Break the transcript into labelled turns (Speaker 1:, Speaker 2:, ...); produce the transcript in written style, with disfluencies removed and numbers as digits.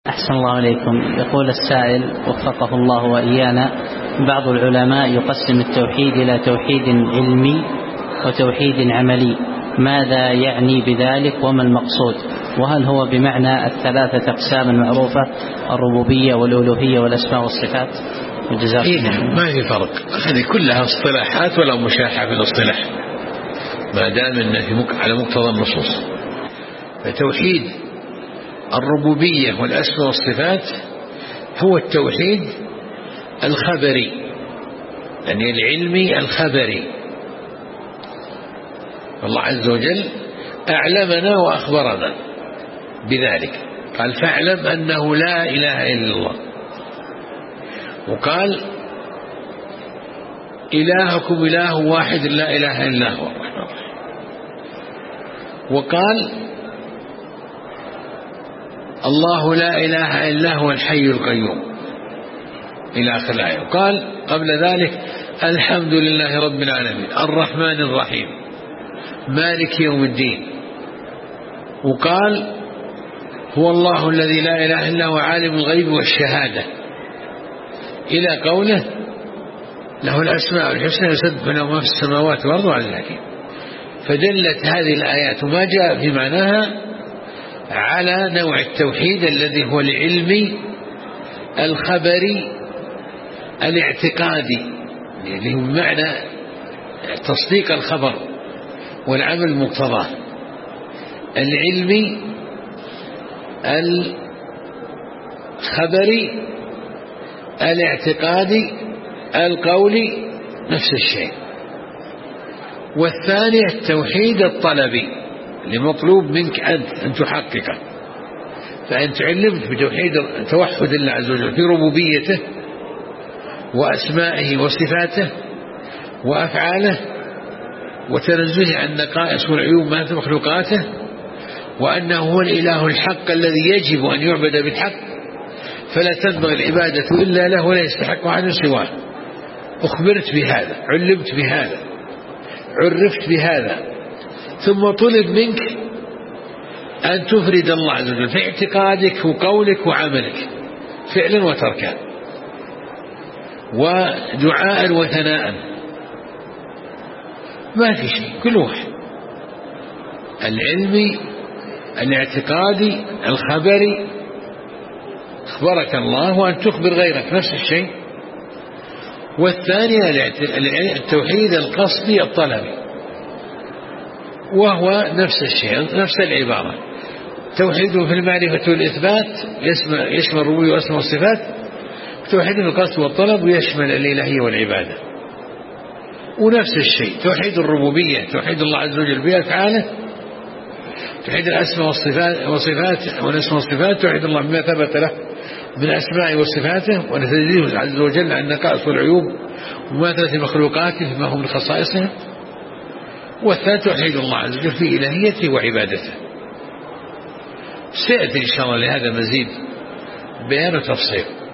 Speaker 1: أحسن الله عليكم. يقول السائل وفقه الله وإيانا: بعض العلماء يقسم التوحيد إلى توحيد علمي وتوحيد عملي، ماذا يعني بذلك وما المقصود؟ وهل هو بمعنى الثلاثة أقسام المعروفة: الربوبية والألوهية والأسماء والصفات؟
Speaker 2: ما في فرق، هذه كلها اصطلاحات ولا مشاحة في الاصطلاح ما دام انه على مقتضى النصوص. فتوحيد الربوبية والأسماء والصفات هو التوحيد الخبري، يعني العلمي الخبري. الله عز وجل أعلمنا وأخبرنا بذلك، قال: فاعلم أنه لا إله إلا الله، وقال: إلهكم إله واحد لا إله إلا هو الرحمن الرحيم، وقال: الله لا إله إلا هو الحي القيوم، إلى آخر الآية. وقال قبل ذلك: الحمد لله رب العالمين الرحمن الرحيم مالك يوم الدين. وقال: هو الله الذي لا إله إلا هو عالم الغيب والشهادة، إلى قوله: له الأسماء الحسنى يسبح له ما في السماوات والأرض وعلى الحكيم. فدلت هذه الآيات وما جاء في معناها على نوع التوحيد الذي هو العلمي الخبري الاعتقادي، اللي هو بمعنى تصديق الخبر والعمل مقتضاه. العلمي الخبري الاعتقادي القولي نفس الشيء. والثاني التوحيد الطلبي لمطلوب منك أن تحققه، فأنت علمت بتوحيد توحد الله عز وجل في ربوبيته وأسمائه وصفاته وأفعاله، وتنزه عن نقائص والعيوب ما في مخلوقاته، وأنه هو الإله الحق الذي يجب أن يعبد بالحق، فلا تنبغي العبادة إلا له ولا يستحق عنه سواه. أخبرت بهذا، علمت بهذا، عرفت بهذا، ثم طلب منك أن تفرد الله عز وجل في اعتقادك وقولك وعملك، فعلا وتركا، ودعاء وثناء. ما في شيء، كل واحد: العلمي الاعتقادي الخبري، أخبرك الله وأن تخبر غيرك نفس الشيء. والثاني التوحيد القصدي الطلبي، وهو نفس الشيء، نفس العبارة: توحيد في المعرفة والإثبات يشمل الربوبية وأسماء والصفات، توحيد في القصد والطلب ويشمل الإلهية والعبادة. ونفس الشيء توحيد الربوبية، توحيد الله عز وجل بأفعاله، توحيد الأسماء والصفات توحيد الله بما ثبت له من أسماء وصفاته، ونتنزيه عز وجل عن النقائص والعيوب ومماثلة مخلوقاته فيما هو من خصائصه. والثالث توحيد الله عز وجل في إلهيته وعبادته. سيأتي إن شاء الله لهذا مزيد بيان وتفصيل.